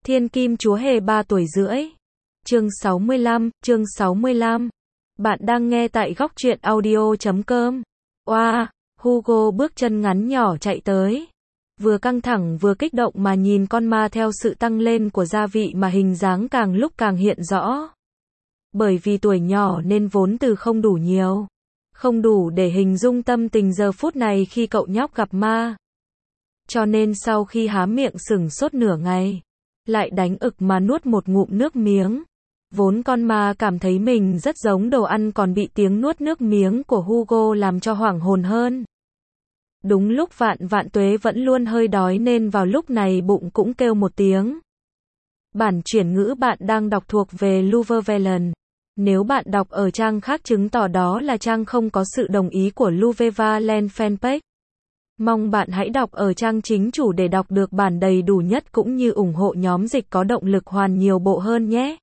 Thiên Kim Chúa Hề 3 tuổi rưỡi. Chương 65. Bạn đang nghe tại góc truyện audio.com. Oa, Hugo bước chân ngắn nhỏ chạy tới. Vừa căng thẳng vừa kích động mà nhìn con ma theo sự tăng lên của gia vị mà hình dáng càng lúc càng hiện rõ. Bởi vì tuổi nhỏ nên vốn từ không đủ nhiều. Không đủ để hình dung tâm tình giờ phút này khi cậu nhóc gặp ma. Cho nên sau khi há miệng sửng sốt nửa ngày, lại đánh ực mà nuốt một ngụm nước miếng. Vốn con ma cảm thấy mình rất giống đồ ăn còn bị tiếng nuốt nước miếng của Hugo làm cho hoảng hồn hơn. Đúng lúc Vạn Tuế vẫn luôn hơi đói nên vào lúc này bụng cũng kêu một tiếng. Bản chuyển ngữ bạn đang đọc thuộc về Luvevelen. Nếu bạn đọc ở trang khác chứng tỏ đó là trang không có sự đồng ý của Luvevelen fanpage. Mong bạn hãy đọc ở trang chính chủ để đọc được bản đầy đủ nhất cũng như ủng hộ nhóm dịch có động lực hoàn nhiều bộ hơn nhé.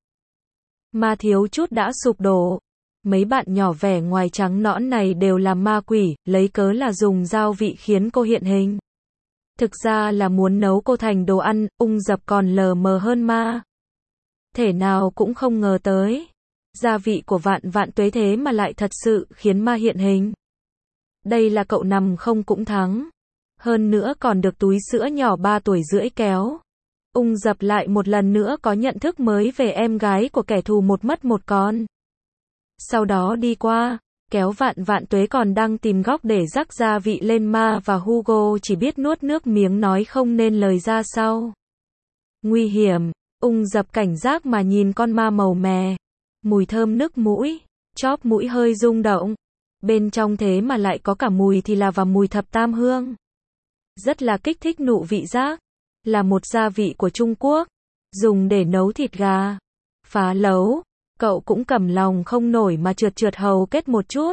Ma thiếu chút đã sụp đổ. Mấy bạn nhỏ vẻ ngoài trắng nõn này đều là ma quỷ, lấy cớ là dùng gia vị khiến cô hiện hình. Thực ra là muốn nấu cô thành đồ ăn, ung dập còn lờ mờ hơn ma. Thể nào cũng không ngờ tới. Gia vị của Vạn Tuế thế mà lại thật sự khiến ma hiện hình. Đây là cậu nằm không cũng thắng. Hơn nữa còn được túi sữa nhỏ 3 tuổi rưỡi kéo. Ung dập lại một lần nữa có nhận thức mới về em gái của kẻ thù một mất một con. Sau đó đi qua, kéo Vạn Tuế còn đang tìm góc để rắc gia vị lên ma và Hugo chỉ biết nuốt nước miếng nói không nên lời ra sau. Nguy hiểm, ung dập cảnh giác mà nhìn con ma màu mè. Mùi thơm nức mũi, chóp mũi hơi rung động. Bên trong thế mà lại có cả mùi thì là và mùi thập tam hương. Rất là kích thích nụ vị giác. Là một gia vị của Trung Quốc. Dùng để nấu thịt gà. Phá lấu. Cậu cũng cầm lòng không nổi mà trượt hầu kết một chút.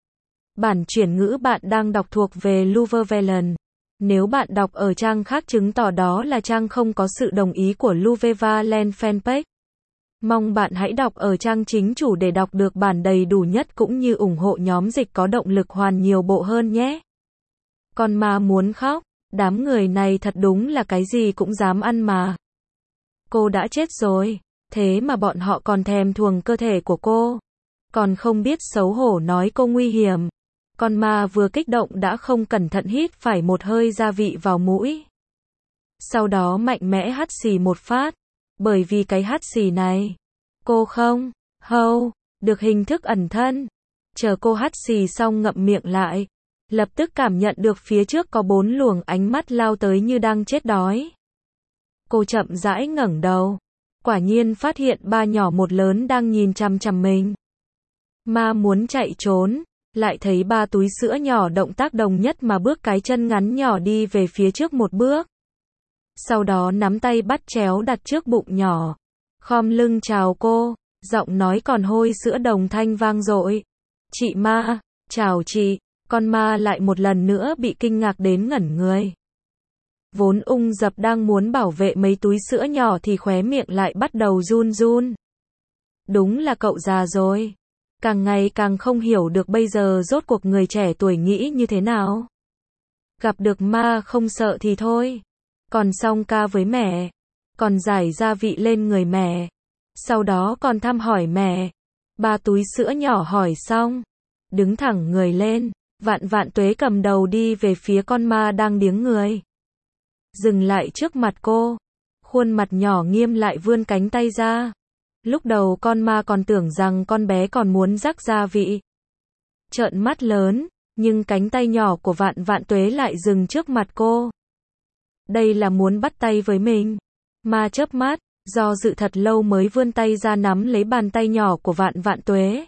Bản chuyển ngữ bạn đang đọc thuộc về Luvevelen. Nếu bạn đọc ở trang khác chứng tỏ đó là trang không có sự đồng ý của Luvevelen fanpage. Mong bạn hãy đọc ở trang chính chủ để đọc được bản đầy đủ nhất cũng như ủng hộ nhóm dịch có động lực hoàn nhiều bộ hơn nhé. Con ma muốn khóc, đám người này thật đúng là cái gì cũng dám ăn mà. Cô đã chết rồi, thế mà bọn họ còn thèm thuồng cơ thể của cô. Còn không biết xấu hổ nói cô nguy hiểm. Con ma vừa kích động đã không cẩn thận hít phải một hơi gia vị vào mũi. Sau đó mạnh mẽ hắt xì một phát. Bởi vì cái hắt xì này, cô không, được hình thức ẩn thân. Chờ cô hắt xì xong ngậm miệng lại. Lập tức cảm nhận được phía trước có 4 luồng ánh mắt lao tới như đang chết đói. Cô chậm rãi ngẩng đầu. Quả nhiên phát hiện 3 nhỏ một lớn đang nhìn chằm chằm mình. Ma muốn chạy trốn. Lại thấy 3 túi sữa nhỏ động tác đồng nhất mà bước cái chân ngắn nhỏ đi về phía trước một bước. Sau đó nắm tay bắt chéo đặt trước bụng nhỏ. Khom lưng chào cô, giọng nói còn hôi sữa đồng thanh vang dội. Chị ma, chào chị. Con ma lại một lần nữa bị kinh ngạc đến ngẩn người. Vốn ung dập đang muốn bảo vệ mấy túi sữa nhỏ thì khóe miệng lại bắt đầu run. Đúng là cậu già rồi. Càng ngày càng không hiểu được bây giờ rốt cuộc người trẻ tuổi nghĩ như thế nào. Gặp được ma không sợ thì thôi. Còn xong ca với mẹ. Còn rải gia vị lên người mẹ. Sau đó còn thăm hỏi mẹ. 3 túi sữa nhỏ hỏi xong. Đứng thẳng người lên. Vạn Tuế cầm đầu đi về phía con ma đang điếng người. Dừng lại trước mặt cô. Khuôn mặt nhỏ nghiêm lại vươn cánh tay ra. Lúc đầu con ma còn tưởng rằng con bé còn muốn rắc gia vị. Trợn mắt lớn, nhưng cánh tay nhỏ của Vạn Tuế lại dừng trước mặt cô. Đây là muốn bắt tay với mình. Ma chớp mắt, do dự thật lâu mới vươn tay ra nắm lấy bàn tay nhỏ của Vạn Tuế.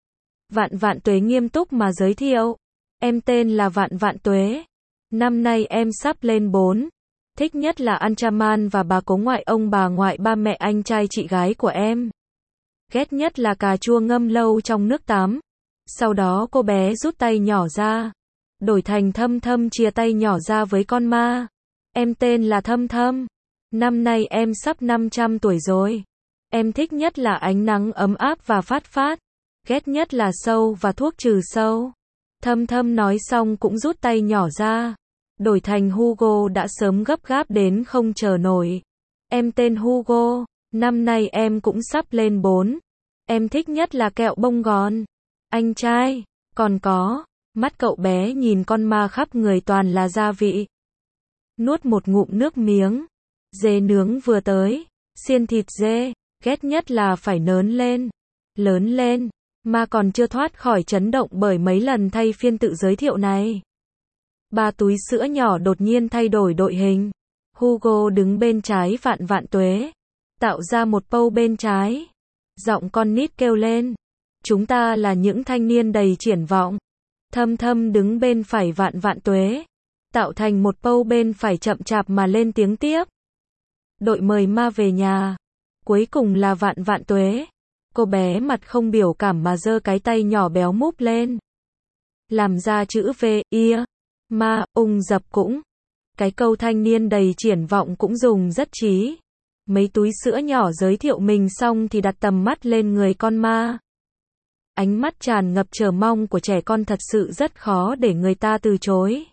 Vạn Tuế nghiêm túc mà giới thiệu. Em tên là Vạn Tuế. Năm nay em sắp lên 4. Thích nhất là ăn chaman và bà cố ngoại ông bà ngoại ba mẹ anh trai chị gái của em. Ghét nhất là cà chua ngâm lâu trong nước tắm. Sau đó cô bé rút tay nhỏ ra. Đổi thành Thâm chia tay nhỏ ra với con ma. Em tên là Thâm. Năm nay em sắp 500 tuổi rồi. Em thích nhất là ánh nắng ấm áp và phát. Ghét nhất là sâu và thuốc trừ sâu. Thâm nói xong cũng rút tay nhỏ ra. Đổi thành Hugo đã sớm gấp gáp đến không chờ nổi. Em tên Hugo, năm nay em cũng sắp lên 4. Em thích nhất là kẹo bông gòn. Anh trai, còn có, mắt cậu bé nhìn con ma khắp người toàn là gia vị. Nuốt một ngụm nước miếng. Dê nướng vừa tới, xiên thịt dê, ghét nhất là phải lớn lên. Lớn lên, ma còn chưa thoát khỏi chấn động bởi mấy lần thay phiên tự giới thiệu này. Ba túi sữa nhỏ đột nhiên thay đổi đội hình. Hugo đứng bên trái Vạn Vạn Tuế, tạo ra một pose bên trái. Giọng con nít kêu lên. Chúng ta là những thanh niên đầy triển vọng. Thâm Thâm đứng bên phải Vạn Vạn Tuế, tạo thành một pose bên phải chậm chạp mà lên tiếng tiếp. Đội mời ma về nhà. Cuối cùng là Vạn Vạn Tuế. Cô bé mặt không biểu cảm mà giơ cái tay nhỏ béo múp lên. Làm ra chữ V, ia. Ma, ung dập cũng. Cái câu thanh niên đầy triển vọng cũng dùng rất trí. Mấy túi sữa nhỏ giới thiệu mình xong thì đặt tầm mắt lên người con ma. Ánh mắt tràn ngập chờ mong của trẻ con thật sự rất khó để người ta từ chối.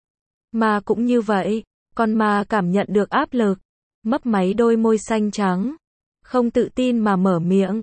Ma cũng như vậy, con ma cảm nhận được áp lực, mấp máy đôi môi xanh trắng, không tự tin mà mở miệng.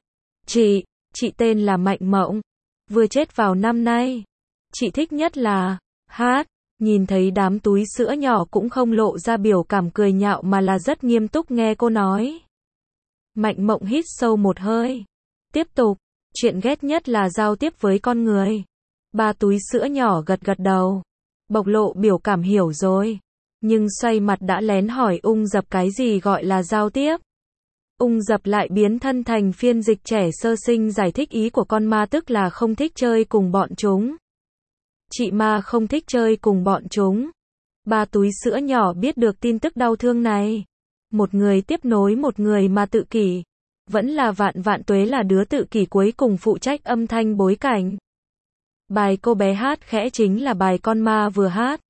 Chị tên là Mạnh Mộng, vừa chết vào năm nay. Chị thích nhất là hát. Nhìn thấy đám túi sữa nhỏ cũng không lộ ra biểu cảm cười nhạo mà là rất nghiêm túc nghe cô nói. Mạnh Mộng hít sâu một hơi. Tiếp tục, chuyện ghét nhất là giao tiếp với con người. Ba túi sữa nhỏ gật gật đầu, bộc lộ biểu cảm hiểu rồi. Nhưng xoay mặt đã lén hỏi ung dập cái gì gọi là giao tiếp. Ung dập lại biến thân thành phiên dịch trẻ sơ sinh giải thích ý của con ma, tức là không thích chơi cùng bọn chúng. Chị ma không thích chơi cùng bọn chúng. Ba túi sữa nhỏ biết được tin tức đau thương này. Một người tiếp nối một người mà tự kỷ. Vẫn là Vạn Vạn Tuế là đứa tự kỷ cuối cùng phụ trách âm thanh bối cảnh. Bài cô bé hát khẽ chính là bài con ma vừa hát.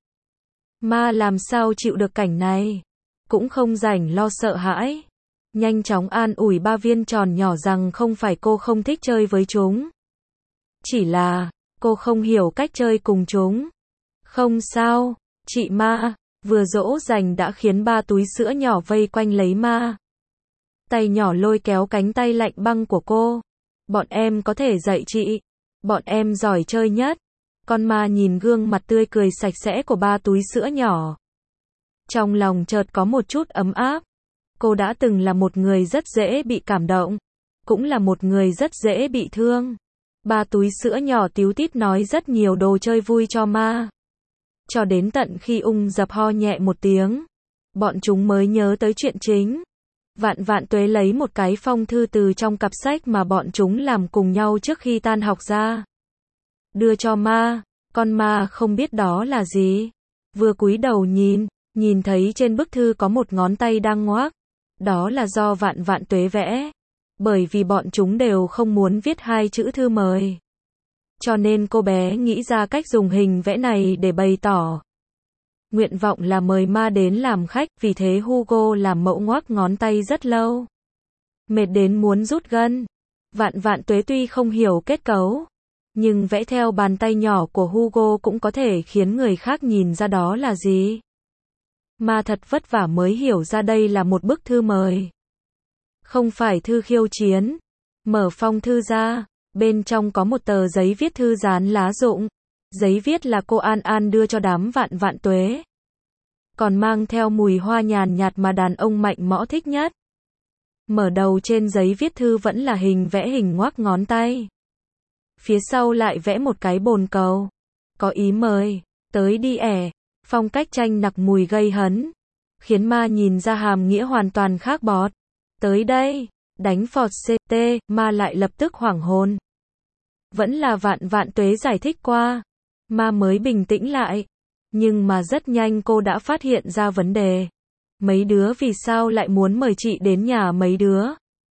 Ma làm sao chịu được cảnh này. Cũng không rảnh lo sợ hãi. Nhanh chóng an ủi ba viên tròn nhỏ rằng không phải cô không thích chơi với chúng. Chỉ là, cô không hiểu cách chơi cùng chúng. Không sao, chị ma, vừa dỗ dành đã khiến ba túi sữa nhỏ vây quanh lấy ma. Tay nhỏ lôi kéo cánh tay lạnh băng của cô. Bọn em có thể dạy chị. Bọn em giỏi chơi nhất. Con ma nhìn gương mặt tươi cười sạch sẽ của ba túi sữa nhỏ. Trong lòng chợt có một chút ấm áp. Cô đã từng là một người rất dễ bị cảm động. Cũng là một người rất dễ bị thương. Ba túi sữa nhỏ tíu tít nói rất nhiều đồ chơi vui cho ma. Cho đến tận khi ung dập ho nhẹ một tiếng. Bọn chúng mới nhớ tới chuyện chính. Vạn Vạn Tuế lấy một cái phong thư từ trong cặp sách mà bọn chúng làm cùng nhau trước khi tan học ra. Đưa cho ma. Con ma không biết đó là gì. Vừa cúi đầu nhìn thấy trên bức thư có một ngón tay đang ngoác. Đó là do Vạn Vạn Tuế vẽ. Bởi vì bọn chúng đều không muốn viết hai chữ thư mời. Cho nên cô bé nghĩ ra cách dùng hình vẽ này để bày tỏ. Nguyện vọng là mời ma đến làm khách, vì thế Hugo làm mẫu ngoác ngón tay rất lâu. Mệt đến muốn rút gân. Vạn Vạn Tuế tuy không hiểu kết cấu, nhưng vẽ theo bàn tay nhỏ của Hugo cũng có thể khiến người khác nhìn ra đó là gì. Ma thật vất vả mới hiểu ra đây là một bức thư mời. Không phải thư khiêu chiến. Mở phong thư ra, bên trong có một tờ giấy viết thư dán lá rụng. Giấy viết là cô An An đưa cho đám Vạn Vạn Tuế. Còn mang theo mùi hoa nhàn nhạt mà đàn ông mạnh mõ thích nhất. Mở đầu trên giấy viết thư vẫn là hình vẽ hình ngoác ngón tay. Phía sau lại vẽ một cái bồn cầu. Có ý mời, tới đi ẻ. Phong cách tranh nặc mùi gây hấn. Khiến ma nhìn ra hàm nghĩa hoàn toàn khác bọt. Tới đây, đánh phọt CT, ma lại lập tức hoảng hồn. Vẫn là Vạn Vạn Tuế giải thích qua. Ma mới bình tĩnh lại. Nhưng mà rất nhanh cô đã phát hiện ra vấn đề. Mấy đứa vì sao lại muốn mời chị đến nhà mấy đứa?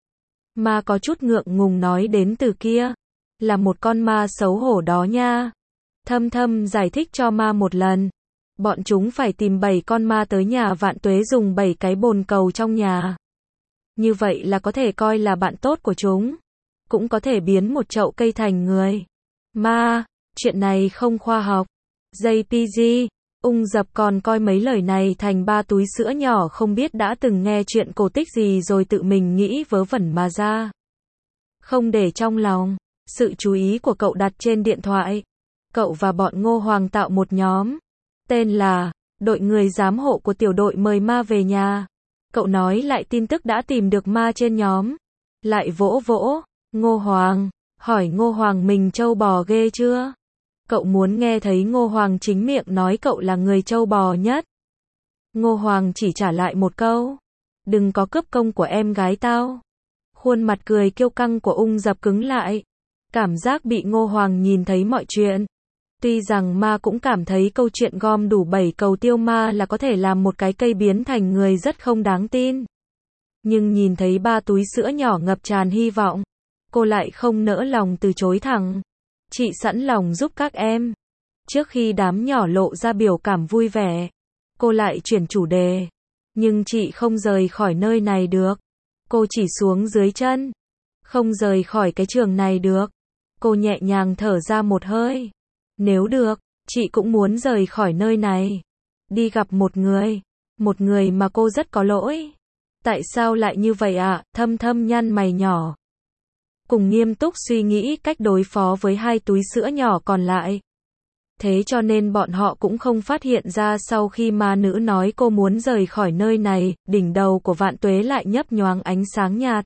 Ma có chút ngượng ngùng nói đến từ kia. Là một con ma xấu hổ đó nha. Thâm Thâm giải thích cho ma một lần. Bọn chúng phải tìm 7 con ma tới nhà Vạn Tuế dùng 7 cái bồn cầu trong nhà. Như vậy là có thể coi là bạn tốt của chúng. Cũng có thể biến một chậu cây thành người. Ma, chuyện này không khoa học. JPG, Ung Dập còn coi mấy lời này thành ba túi sữa nhỏ, không biết đã từng nghe chuyện cổ tích gì rồi tự mình nghĩ vớ vẩn mà ra. Không để trong lòng, sự chú ý của cậu đặt trên điện thoại. Cậu và bọn Ngô Hoàng tạo một nhóm, tên là đội người giám hộ của tiểu đội mời ma về nhà. Cậu nói lại tin tức đã tìm được ma trên nhóm. Lại vỗ vỗ Ngô Hoàng, hỏi Ngô Hoàng mình trâu bò ghê chưa? Cậu muốn nghe thấy Ngô Hoàng chính miệng nói cậu là người trâu bò nhất. Ngô Hoàng chỉ trả lại một câu, đừng có cướp công của em gái tao. Khuôn mặt cười kiêu căng của Ung Dập cứng lại. Cảm giác bị Ngô Hoàng nhìn thấy mọi chuyện. Tuy rằng ma cũng cảm thấy câu chuyện gom đủ 7 cầu tiêu ma là có thể làm một cái cây biến thành người rất không đáng tin. Nhưng nhìn thấy ba túi sữa nhỏ ngập tràn hy vọng, cô lại không nỡ lòng từ chối thẳng. Chị sẵn lòng giúp các em. Trước khi đám nhỏ lộ ra biểu cảm vui vẻ, cô lại chuyển chủ đề. Nhưng chị không rời khỏi nơi này được. Cô chỉ xuống dưới chân. Không rời khỏi cái trường này được. Cô nhẹ nhàng thở ra một hơi. Nếu được, chị cũng muốn rời khỏi nơi này. Đi gặp một người mà cô rất có lỗi. Tại sao lại như vậy ạ? Thâm Thâm nhăn mày nhỏ. Cùng nghiêm túc suy nghĩ cách đối phó với hai túi sữa nhỏ còn lại. Thế cho nên bọn họ cũng không phát hiện ra sau khi ma nữ nói cô muốn rời khỏi nơi này, đỉnh đầu của Vạn Tuế lại nhấp nhoáng ánh sáng nhạt.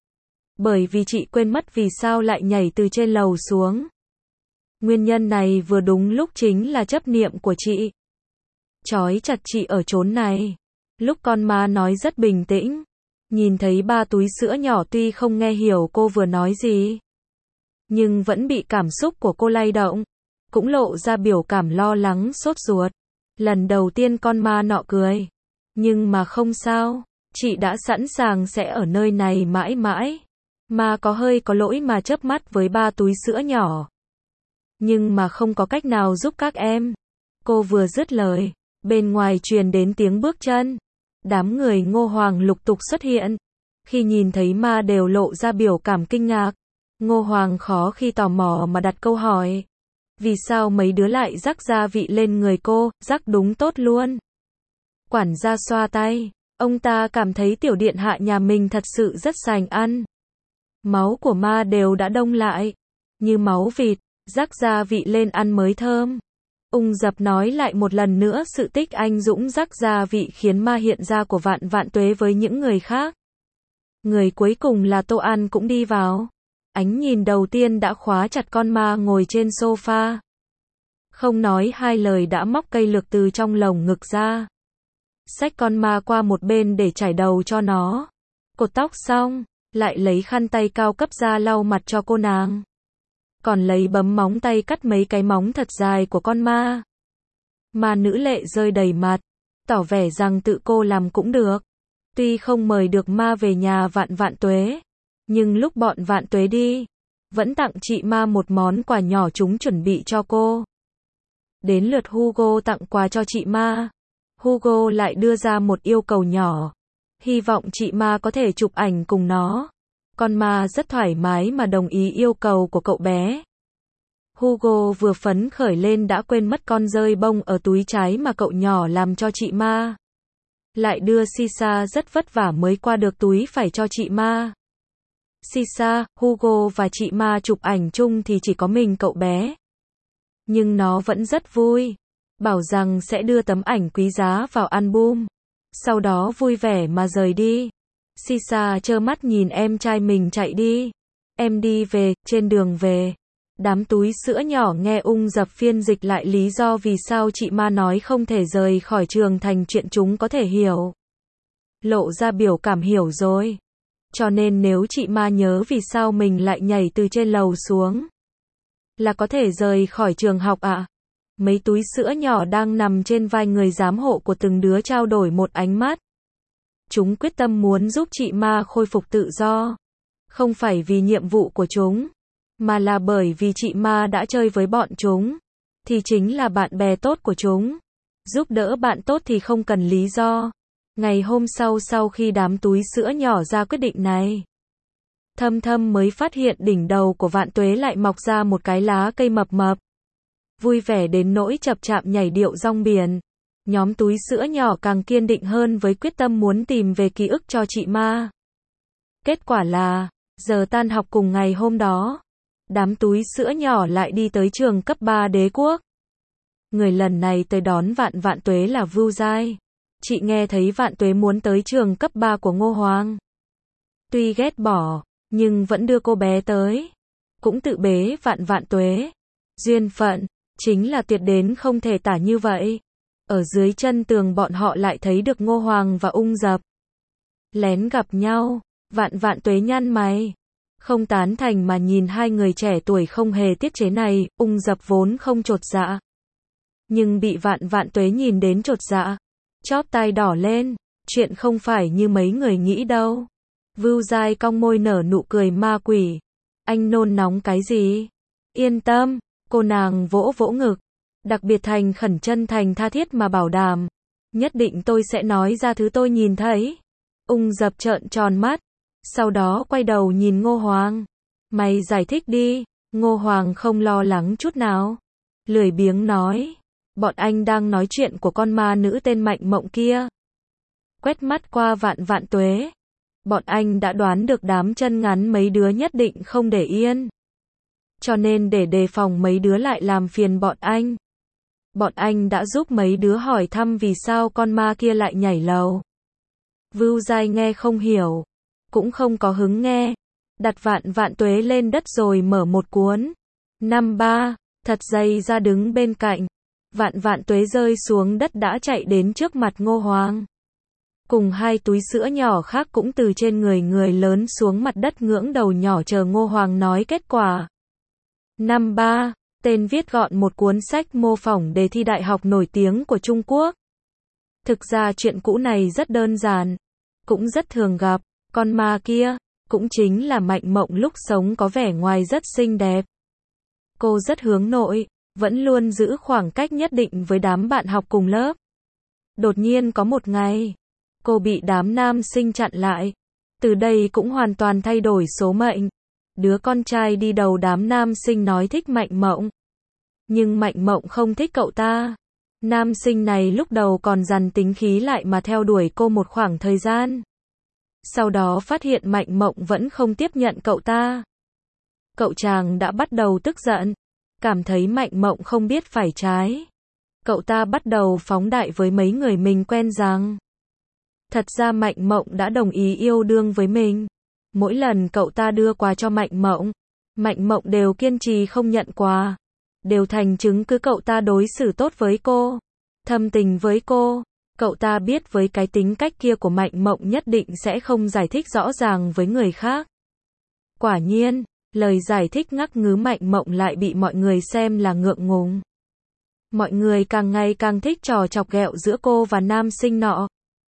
Bởi vì chị quên mất vì sao lại nhảy từ trên lầu xuống. Nguyên nhân này vừa đúng lúc chính là chấp niệm của chị. Trói chặt chị ở chốn này. Lúc con ma nói rất bình tĩnh. Nhìn thấy ba túi sữa nhỏ tuy không nghe hiểu cô vừa nói gì, nhưng vẫn bị cảm xúc của cô lay động. Cũng lộ ra biểu cảm lo lắng sốt ruột. Lần đầu tiên con ma nọ cười. Nhưng mà không sao. Chị đã sẵn sàng sẽ ở nơi này mãi mãi. Ma có hơi có lỗi mà chớp mắt với ba túi sữa nhỏ. Nhưng mà không có cách nào giúp các em. Cô vừa dứt lời, bên ngoài truyền đến tiếng bước chân. Đám người Ngô Hoàng lục tục xuất hiện. Khi nhìn thấy ma đều lộ ra biểu cảm kinh ngạc. Ngô Hoàng khó khi tò mò mà đặt câu hỏi. Vì sao mấy đứa lại rắc gia vị lên người cô, rắc đúng tốt luôn. Quản gia xoa tay. Ông ta cảm thấy tiểu điện hạ nhà mình thật sự rất sành ăn. Máu của ma đều đã đông lại. Như máu vịt, rắc gia vị lên ăn mới thơm. Ung Dập nói lại một lần nữa sự tích anh dũng rắc gia vị khiến ma hiện ra của Vạn Tuế với những người khác. Người cuối cùng là Tô An cũng đi vào. Ánh nhìn đầu tiên đã khóa chặt con ma ngồi trên sofa. Không nói hai lời đã móc cây lược từ trong lồng ngực ra. Xách con ma qua một bên để chải đầu cho nó. Cột tóc xong, lại lấy khăn tay cao cấp ra lau mặt cho cô nàng. Còn lấy bấm móng tay cắt mấy cái móng thật dài của con ma. Ma nữ lệ rơi đầy mặt, tỏ vẻ rằng tự cô làm cũng được. Tuy không mời được ma về nhà Vạn Tuế, nhưng lúc bọn Vạn Tuế đi, vẫn tặng chị ma một món quà nhỏ chúng chuẩn bị cho cô. Đến lượt Hugo tặng quà cho chị ma. Hugo lại đưa ra một yêu cầu nhỏ. Hy vọng chị ma có thể chụp ảnh cùng nó. Con ma rất thoải mái mà đồng ý yêu cầu của cậu bé. Hugo vừa phấn khởi lên đã quên mất con dơi bông ở túi trái mà cậu nhỏ làm cho chị ma. Lại đưa Sisa rất vất vả mới qua được túi phải cho chị ma. Sisa, Hugo và chị ma chụp ảnh chung thì chỉ có mình cậu bé. Nhưng nó vẫn rất vui. Bảo rằng sẽ đưa tấm ảnh quý giá vào album. Sau đó vui vẻ mà rời đi. Sisa trơ mắt nhìn em trai mình chạy đi. Em đi về, trên đường về. Đám túi sữa nhỏ nghe Ung Dập phiên dịch lại lý do vì sao chị ma nói không thể rời khỏi trường thành chuyện chúng có thể hiểu. Lộ ra biểu cảm hiểu rồi. Cho nên nếu chị ma nhớ vì sao mình lại nhảy từ trên lầu xuống, là có thể rời khỏi trường học ạ. Mấy túi sữa nhỏ đang nằm trên vai người giám hộ của từng đứa trao đổi một ánh mắt. Chúng quyết tâm muốn giúp chị ma khôi phục tự do. Không phải vì nhiệm vụ của chúng, mà là bởi vì chị ma đã chơi với bọn chúng, thì chính là bạn bè tốt của chúng. Giúp đỡ bạn tốt thì không cần lý do. Ngày hôm sau khi đám túi sữa nhỏ ra quyết định này, Thâm Thâm mới phát hiện đỉnh đầu của Vạn Tuế lại mọc ra một cái lá cây mập mập. vui vẻ đến nỗi chập chạm nhảy điệu rong biển. Nhóm túi sữa nhỏ càng kiên định hơn với quyết tâm muốn tìm về ký ức cho chị Ma. Kết quả là, giờ tan học cùng ngày hôm đó, đám túi sữa nhỏ lại đi tới trường cấp 3 Đế Quốc. Người lần này tới đón Vạn Vạn Tuế là Vưu Giai. Chị nghe thấy Vạn Tuế muốn tới trường cấp 3 của Ngô Hoàng. Tuy ghét bỏ, nhưng vẫn đưa cô bé tới. Cũng tự bế Vạn Vạn Tuế. Duyên phận, chính là tuyệt đến không thể tả như vậy. Ở dưới chân tường bọn họ lại thấy được Ngô Hoàng và Ung Dập. Lén gặp nhau, Vạn Vạn Tuế nhăn mày. Không tán thành mà nhìn hai người trẻ tuổi không hề tiết chế này, Ung Dập vốn không chột dạ. Nhưng bị Vạn Vạn Tuế nhìn đến chột dạ. Chóp tai đỏ lên, chuyện không phải như mấy người nghĩ đâu. Vưu Giai cong môi nở nụ cười ma quỷ. Anh nôn nóng cái gì? Yên tâm, cô nàng vỗ vỗ ngực. Đặc biệt thành khẩn chân thành tha thiết mà bảo đảm. Nhất định tôi sẽ nói ra thứ tôi nhìn thấy. Ung Dập trợn tròn mắt. Sau đó quay đầu nhìn Ngô Hoàng. Mày giải thích đi. Ngô Hoàng không lo lắng chút nào. Lười biếng nói. Bọn anh đang nói chuyện của con ma nữ tên Mạnh Mộng kia. Quét mắt qua Vạn Vạn Tuế. Bọn anh đã đoán được đám chân ngắn mấy đứa nhất định không để yên. Cho nên để đề phòng mấy đứa lại làm phiền bọn anh. Bọn anh đã giúp mấy đứa hỏi thăm vì sao con ma kia lại nhảy lầu. Vưu Giai nghe không hiểu. Cũng không có hứng nghe. Đặt Vạn Vạn Tuế lên đất rồi mở một cuốn. 5-3, thật dày ra đứng bên cạnh. Vạn Vạn Tuế rơi xuống đất đã chạy đến trước mặt Ngô Hoàng. Cùng hai túi sữa nhỏ khác cũng từ trên người lớn xuống mặt đất ngưỡng đầu nhỏ chờ Ngô Hoàng nói kết quả. 5-3, tên viết gọn một cuốn sách mô phỏng đề thi đại học nổi tiếng của Trung Quốc. Thực ra chuyện cũ này rất đơn giản, cũng rất thường gặp, con ma kia, cũng chính là Mạnh Mộng lúc sống có vẻ ngoài rất xinh đẹp. Cô rất hướng nội, vẫn luôn giữ khoảng cách nhất định với đám bạn học cùng lớp. Đột nhiên có một ngày, cô bị đám nam sinh chặn lại. Từ đây cũng hoàn toàn thay đổi số mệnh. Đứa con trai đi đầu đám nam sinh nói thích Mạnh Mộng. Nhưng Mạnh Mộng không thích cậu ta. Nam sinh này lúc đầu còn dằn tính khí lại mà theo đuổi cô một khoảng thời gian. Sau đó phát hiện Mạnh Mộng vẫn không tiếp nhận cậu ta. Cậu chàng đã bắt đầu tức giận. Cảm thấy Mạnh Mộng không biết phải trái. Cậu ta bắt đầu phóng đại với mấy người mình quen rằng. Thật ra Mạnh Mộng đã đồng ý yêu đương với mình. Mỗi lần cậu ta đưa quà cho Mạnh Mộng đều kiên trì không nhận quà. Đều thành chứng cứ cậu ta đối xử tốt với cô. Thâm tình với cô. Cậu ta biết với cái tính cách kia của Mạnh Mộng nhất định sẽ không giải thích rõ ràng với người khác. Quả nhiên, lời giải thích ngắc ngứ Mạnh Mộng lại bị mọi người xem là ngượng ngùng. Mọi người càng ngày càng thích trò chọc ghẹo giữa cô và nam sinh nọ.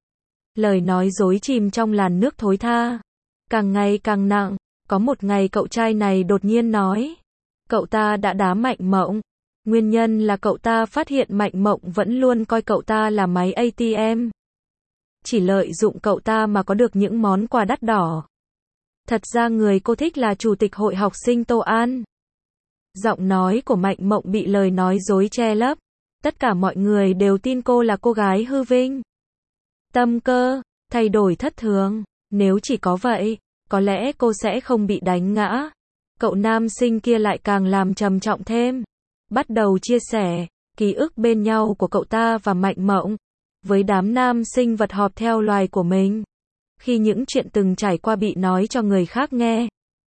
Lời nói dối chìm trong làn nước thối tha. Càng ngày càng nặng. Có một ngày cậu trai này đột nhiên nói. Cậu ta đã đá Mạnh Mộng. Nguyên nhân là cậu ta phát hiện Mạnh Mộng vẫn luôn coi cậu ta là máy ATM. Chỉ lợi dụng cậu ta mà có được những món quà đắt đỏ. Thật ra người cô thích là chủ tịch hội học sinh Tô An. Giọng nói của Mạnh Mộng bị lời nói dối che lấp. Tất cả mọi người đều tin cô là cô gái hư vinh. Tâm cơ, thay đổi thất thường. Nếu chỉ có vậy, có lẽ cô sẽ không bị đánh ngã. Cậu nam sinh kia lại càng làm trầm trọng thêm. Bắt đầu chia sẻ ký ức bên nhau của cậu ta và Mạnh Mộng với đám nam sinh vật họp theo loài của mình. Khi những chuyện từng trải qua bị nói cho người khác nghe.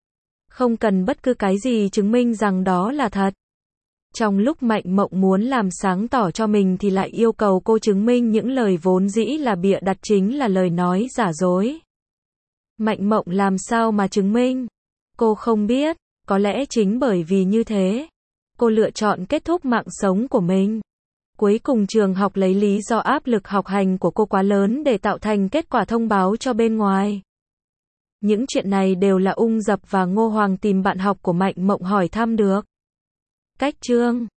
Không cần bất cứ cái gì chứng minh rằng đó là thật. Trong lúc Mạnh Mộng muốn làm sáng tỏ cho mình thì lại yêu cầu cô chứng minh những lời vốn dĩ là bịa đặt chính là lời nói giả dối. Mạnh Mộng làm sao mà chứng minh? Cô không biết, có lẽ chính bởi vì như thế. Cô lựa chọn kết thúc mạng sống của mình. Cuối cùng trường học lấy lý do áp lực học hành của cô quá lớn để tạo thành kết quả thông báo cho bên ngoài. Những chuyện này đều là Ung Dập và Ngô Hoàng tìm bạn học của Mạnh Mộng hỏi thăm được. Cách chương